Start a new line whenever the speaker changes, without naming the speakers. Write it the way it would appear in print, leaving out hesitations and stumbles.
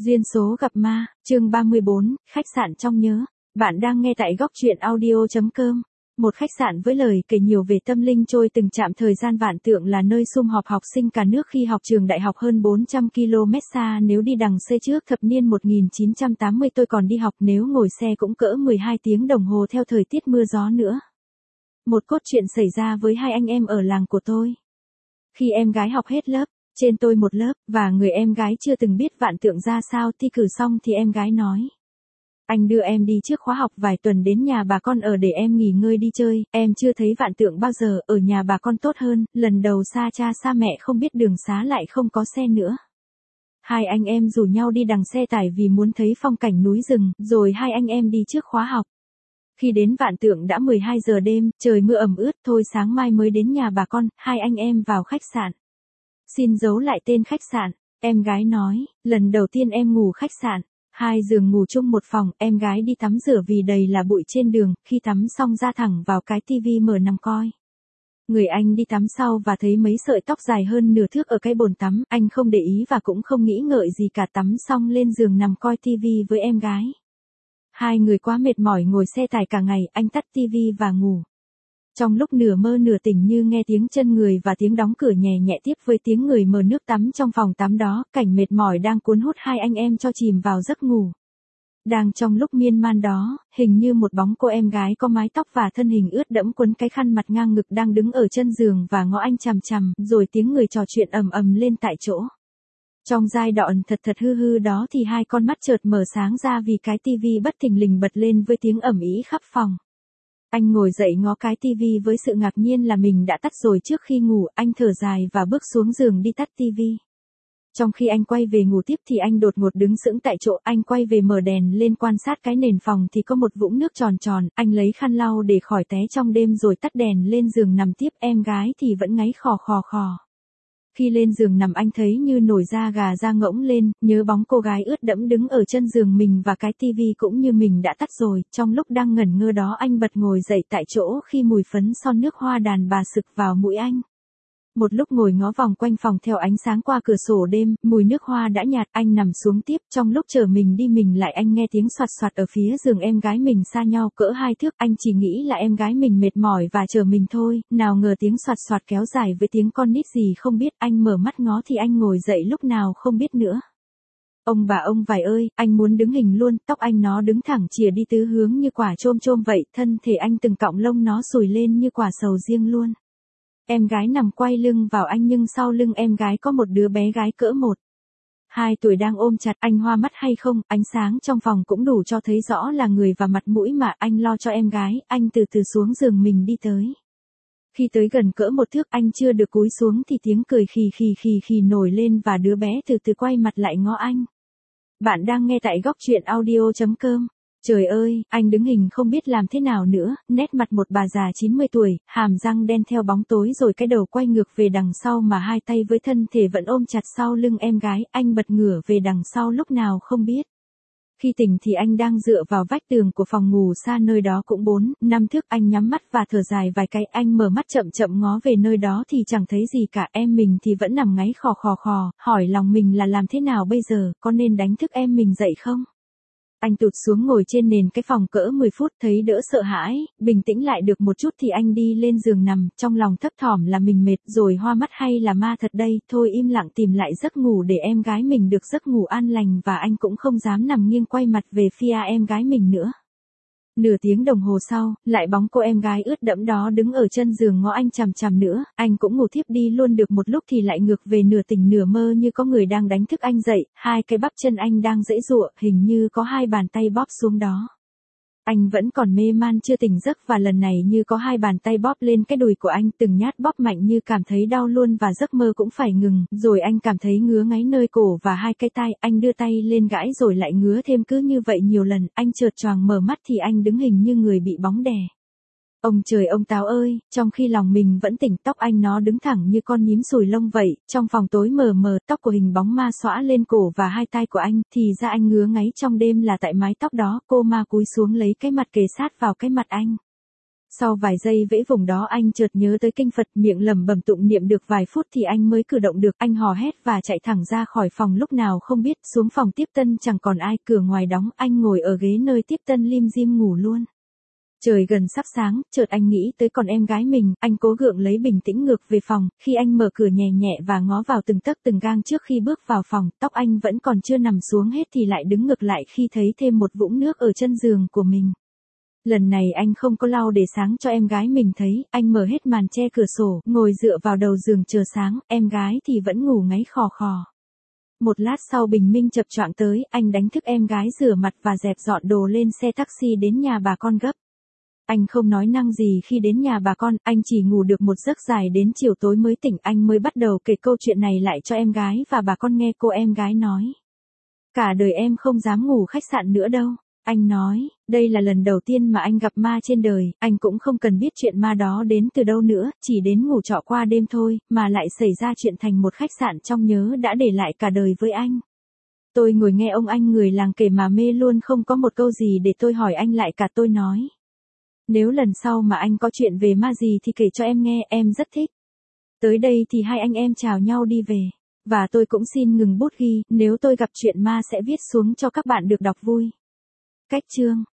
Duyên số gặp ma, chương 34, khách sạn trong nhớ. Bạn đang nghe tại góc truyện audio.com. Một khách sạn với lời kể nhiều về tâm linh trôi từng chạm thời gian vạn tượng là nơi sum họp học sinh cả nước khi học trường đại học hơn 400 km xa. Nếu đi đằng xe trước thập niên 1980 tôi còn đi học, nếu ngồi xe cũng cỡ 12 tiếng đồng hồ theo thời tiết mưa gió nữa. Một cốt truyện xảy ra với hai anh em ở làng của tôi. Khi em gái học hết lớp, trên tôi một lớp, và người em gái chưa từng biết vạn tượng ra sao, thi cử xong thì em gái nói: anh đưa em đi trước khóa học vài tuần đến nhà bà con ở để em nghỉ ngơi đi chơi, em chưa thấy vạn tượng bao giờ, ở nhà bà con tốt hơn, lần đầu xa cha xa mẹ không biết đường xá lại không có xe nữa. Hai anh em rủ nhau đi đằng xe tải vì muốn thấy phong cảnh núi rừng, rồi hai anh em đi trước khóa học. Khi đến vạn tượng đã 12 giờ đêm, trời mưa ẩm ướt, thôi sáng mai mới đến nhà bà con, hai anh em vào khách sạn. Xin giấu lại tên khách sạn, em gái nói, lần đầu tiên em ngủ khách sạn, 2 giường ngủ chung một phòng, em gái đi tắm rửa vì đầy là bụi trên đường, khi tắm xong ra thẳng vào cái tivi mở nằm coi. Người anh đi tắm sau và thấy mấy sợi tóc dài hơn nửa thước ở cái bồn tắm, anh không để ý và cũng không nghĩ ngợi gì cả, tắm xong lên giường nằm coi tivi với em gái. Hai người quá mệt mỏi ngồi xe tải cả ngày, anh tắt tivi và ngủ. Trong lúc nửa mơ nửa tỉnh như nghe tiếng chân người và tiếng đóng cửa nhẹ nhẹ tiếp với tiếng người mở nước tắm trong phòng tắm đó, cảnh mệt mỏi đang cuốn hút hai anh em cho chìm vào giấc ngủ. Đang trong lúc miên man đó, hình như một bóng cô em gái có mái tóc và thân hình ướt đẫm quấn cái khăn mặt ngang ngực đang đứng ở chân giường và ngó anh chằm chằm, rồi tiếng người trò chuyện ầm ầm lên tại chỗ. Trong giai đoạn thật hư hư đó thì hai con mắt chợt mở sáng ra vì cái tivi bất thình lình bật lên với tiếng ầm ĩ khắp phòng. Anh ngồi dậy ngó cái tivi với sự ngạc nhiên là mình đã tắt rồi trước khi ngủ, anh thở dài và bước xuống giường đi tắt tivi. Trong khi anh quay về ngủ tiếp thì anh đột ngột đứng sững tại chỗ, anh quay về mở đèn lên quan sát cái nền phòng thì có một vũng nước tròn tròn, anh lấy khăn lau để khỏi té trong đêm rồi tắt đèn lên giường nằm tiếp, em gái thì vẫn ngáy khò khò khò. Khi lên giường nằm anh thấy như nổi da gà da ngỗng lên, nhớ bóng cô gái ướt đẫm đứng ở chân giường mình và cái tivi cũng như mình đã tắt rồi, trong lúc đang ngẩn ngơ đó anh bật ngồi dậy tại chỗ khi mùi phấn son nước hoa đàn bà sực vào mũi anh. Một lúc ngồi ngó vòng quanh phòng theo ánh sáng qua cửa sổ đêm, mùi nước hoa đã nhạt, anh nằm xuống tiếp, trong lúc chờ mình đi mình lại anh nghe tiếng soạt soạt ở phía giường em gái mình xa nhau cỡ 2 thước, anh chỉ nghĩ là em gái mình mệt mỏi và chờ mình thôi, nào ngờ tiếng soạt soạt kéo dài với tiếng con nít gì không biết, anh mở mắt ngó thì anh ngồi dậy lúc nào không biết nữa. Ông bà ông vải ơi, anh muốn đứng hình luôn, tóc anh nó đứng thẳng chìa đi tứ hướng như quả chôm chôm vậy, thân thể anh từng cọng lông nó sùi lên như quả sầu riêng luôn. Em gái nằm quay lưng vào anh nhưng sau lưng em gái có một đứa bé gái cỡ 1-2 tuổi đang ôm chặt, anh hoa mắt hay không, ánh sáng trong phòng cũng đủ cho thấy rõ là người và mặt mũi mà anh lo cho em gái, anh từ từ xuống giường mình đi tới. Khi tới gần cỡ 1 thước anh chưa được cúi xuống thì tiếng cười khì khì nổi lên và đứa bé từ từ quay mặt lại ngó anh. Bạn đang nghe tại góc truyện audio.com. Trời ơi, anh đứng hình không biết làm thế nào nữa, nét mặt một bà già 90 tuổi, hàm răng đen theo bóng tối rồi cái đầu quay ngược về đằng sau mà hai tay với thân thể vẫn ôm chặt sau lưng em gái, anh bật ngửa về đằng sau lúc nào không biết. Khi tỉnh thì anh đang dựa vào vách tường của phòng ngủ xa nơi đó cũng 4-5 thước, anh nhắm mắt và thở dài vài cái, anh mở mắt chậm chậm ngó về nơi đó thì chẳng thấy gì cả, em mình thì vẫn nằm ngáy khò khò khò, hỏi lòng mình là làm thế nào bây giờ, có nên đánh thức em mình dậy không? Anh tụt xuống ngồi trên nền cái phòng cỡ 10 phút thấy đỡ sợ hãi, bình tĩnh lại được một chút thì anh đi lên giường nằm, trong lòng thấp thỏm là mình mệt rồi hoa mắt hay là ma thật đây, thôi im lặng tìm lại giấc ngủ để em gái mình được giấc ngủ an lành và anh cũng không dám nằm nghiêng quay mặt về phía em gái mình nữa. Nửa tiếng đồng hồ sau, lại bóng cô em gái ướt đẫm đó đứng ở chân giường ngó anh chằm chằm nữa, anh cũng ngủ thiếp đi luôn được một lúc thì lại ngược về nửa tỉnh nửa mơ như có người đang đánh thức anh dậy, hai cái bắp chân anh đang giãy giụa, hình như có hai bàn tay bóp xuống đó. Anh vẫn còn mê man chưa tỉnh giấc và lần này như có hai bàn tay bóp lên cái đùi của anh, từng nhát bóp mạnh như cảm thấy đau luôn và giấc mơ cũng phải ngừng, rồi anh cảm thấy ngứa ngáy nơi cổ và hai cái tai, anh đưa tay lên gãi rồi lại ngứa thêm, cứ như vậy nhiều lần, anh chợt choàng mở mắt thì anh đứng hình như người bị bóng đè. Ông trời ông táo ơi, trong khi lòng mình vẫn tỉnh, tóc anh nó đứng thẳng như con nhím sùi lông vậy, trong phòng tối mờ mờ, tóc của hình bóng ma xõa lên cổ và hai tai của anh, thì ra anh ngứa ngáy trong đêm là tại mái tóc đó, cô ma cúi xuống lấy cái mặt kề sát vào cái mặt anh. Sau vài giây vẫy vùng đó anh chợt nhớ tới kinh Phật, miệng lẩm bẩm tụng niệm được vài phút thì anh mới cử động được, anh hò hét và chạy thẳng ra khỏi phòng lúc nào không biết, xuống phòng tiếp tân chẳng còn ai, cửa ngoài đóng, anh ngồi ở ghế nơi tiếp tân lim dim ngủ luôn. Trời gần sắp sáng, chợt anh nghĩ tới còn em gái mình, anh cố gượng lấy bình tĩnh ngược về phòng, khi anh mở cửa nhẹ nhẹ và ngó vào từng tấc từng gang trước khi bước vào phòng, tóc anh vẫn còn chưa nằm xuống hết thì lại đứng ngược lại khi thấy thêm một vũng nước ở chân giường của mình. Lần này anh không có lau để sáng cho em gái mình thấy, anh mở hết màn che cửa sổ, ngồi dựa vào đầu giường chờ sáng, em gái thì vẫn ngủ ngáy khò khò. Một lát sau bình minh chập choạng tới, anh đánh thức em gái rửa mặt và dẹp dọn đồ lên xe taxi đến nhà bà con gấp. Anh không nói năng gì khi đến nhà bà con, anh chỉ ngủ được một giấc dài đến chiều tối mới tỉnh, anh mới bắt đầu kể câu chuyện này lại cho em gái và bà con nghe. Cô em gái nói: cả đời em không dám ngủ khách sạn nữa đâu. Anh nói, đây là lần đầu tiên mà anh gặp ma trên đời, anh cũng không cần biết chuyện ma đó đến từ đâu nữa, chỉ đến ngủ trọ qua đêm thôi, mà lại xảy ra chuyện thành một khách sạn trong nhớ đã để lại cả đời với anh. Tôi ngồi nghe ông anh người làng kể mà mê luôn, không có một câu gì để tôi hỏi anh lại cả. Tôi nói, nếu lần sau mà anh có chuyện về ma gì thì kể cho em nghe, em rất thích. Tới đây thì hai anh em chào nhau đi về. Và tôi cũng xin ngừng bút ghi, nếu tôi gặp chuyện ma sẽ viết xuống cho các bạn được đọc vui. Cách chương